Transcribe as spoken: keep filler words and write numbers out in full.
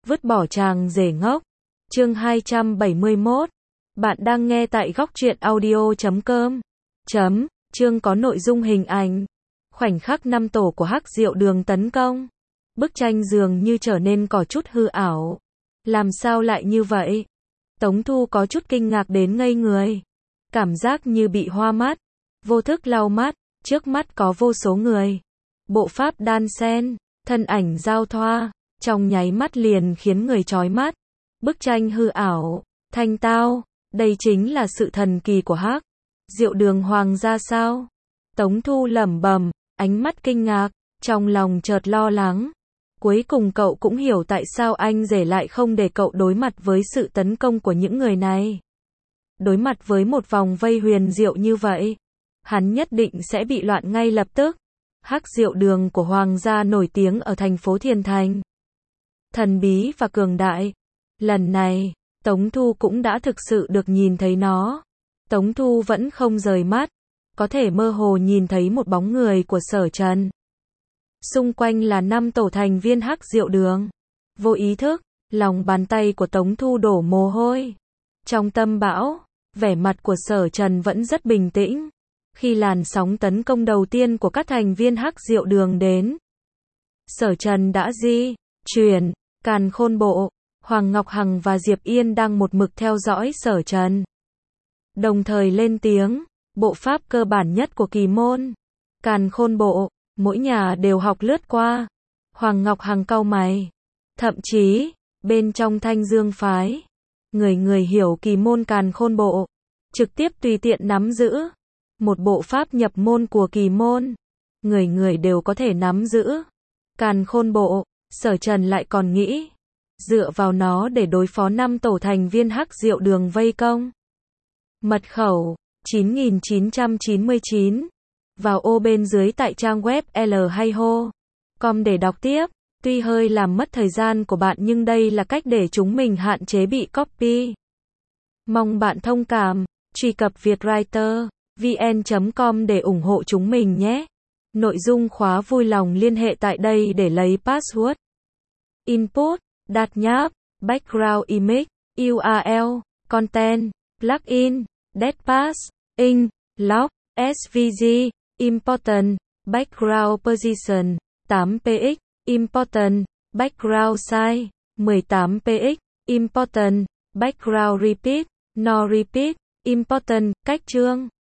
Vứt bỏ chàng rể ngốc. Chương hai trăm bảy mươi mốt. Bạn đang nghe tại góc truyện audio chấm com. Chấm, chương có nội dung hình ảnh. Khoảnh khắc năm tổ của Hắc Diệu Đường tấn công. Bức tranh dường như trở nên có chút hư ảo. Làm sao lại như vậy? Tống Thu có chút kinh ngạc đến ngây người. Cảm giác như bị hoa mắt. Vô thức lau mắt, trước mắt có vô số người. Bộ pháp đan xen, thân ảnh giao thoa, trong nháy mắt liền khiến người chói mắt. Bức tranh hư ảo, thanh tao, đây chính là sự thần kỳ của Hắc Diệu Đường Hoàng gia sao? Tống Thu lẩm bẩm, ánh mắt kinh ngạc, trong lòng chợt lo lắng. Cuối cùng cậu cũng hiểu tại sao anh rể lại không để cậu đối mặt với sự tấn công của những người này. Đối mặt với một vòng vây huyền diệu như vậy, hắn nhất định sẽ bị loạn ngay lập tức. Hắc Diệu Đường của Hoàng gia nổi tiếng ở thành phố Thiên Thành. Thần bí và cường đại. Lần này, Tống Thu cũng đã thực sự được nhìn thấy nó. Tống Thu vẫn không rời mắt, có thể mơ hồ nhìn thấy một bóng người của Sở Trần. Xung quanh là năm tổ thành viên Hắc Diệu Đường. Vô ý thức, lòng bàn tay của Tống Thu đổ mồ hôi. Trong tâm bão, vẻ mặt của Sở Trần vẫn rất bình tĩnh. Khi làn sóng tấn công đầu tiên của các thành viên Hắc Diệu Đường đến, Sở Trần đã di chuyển. Càn Khôn Bộ, Hoàng Ngọc Hằng và Diệp Yên đang một mực theo dõi Sở Trần. Đồng thời lên tiếng, bộ pháp cơ bản nhất của kỳ môn Càn Khôn Bộ, mỗi nhà đều học lướt qua. Hoàng Ngọc Hằng cau mày. Thậm chí, bên trong Thanh Dương phái, người người hiểu kỳ môn Càn Khôn Bộ, trực tiếp tùy tiện nắm giữ. Một bộ pháp nhập môn của kỳ môn, người người đều có thể nắm giữ. Càn Khôn Bộ, Sở Trần lại còn nghĩ, dựa vào nó để đối phó năm tổ thành viên Hắc Diệu Đường vây công. Mật khẩu, chín nghìn chín trăm chín mươi chín. Vào ô bên dưới tại trang web l hai h o chấm com để đọc tiếp. Tuy hơi làm mất thời gian của bạn nhưng đây là cách để chúng mình hạn chế bị copy. Mong bạn thông cảm, truy cập vietwriter vn chấm com để ủng hộ chúng mình nhé. Nội dung khóa vui lòng liên hệ tại đây để lấy password. Input, đặt nháp, background image, u rờ lờ, content, plugin, deadpass, ink, lock, ét vê giê, important, background position, tám px, important, background size, mười tám px, important, background repeat, no repeat, important, cách chương.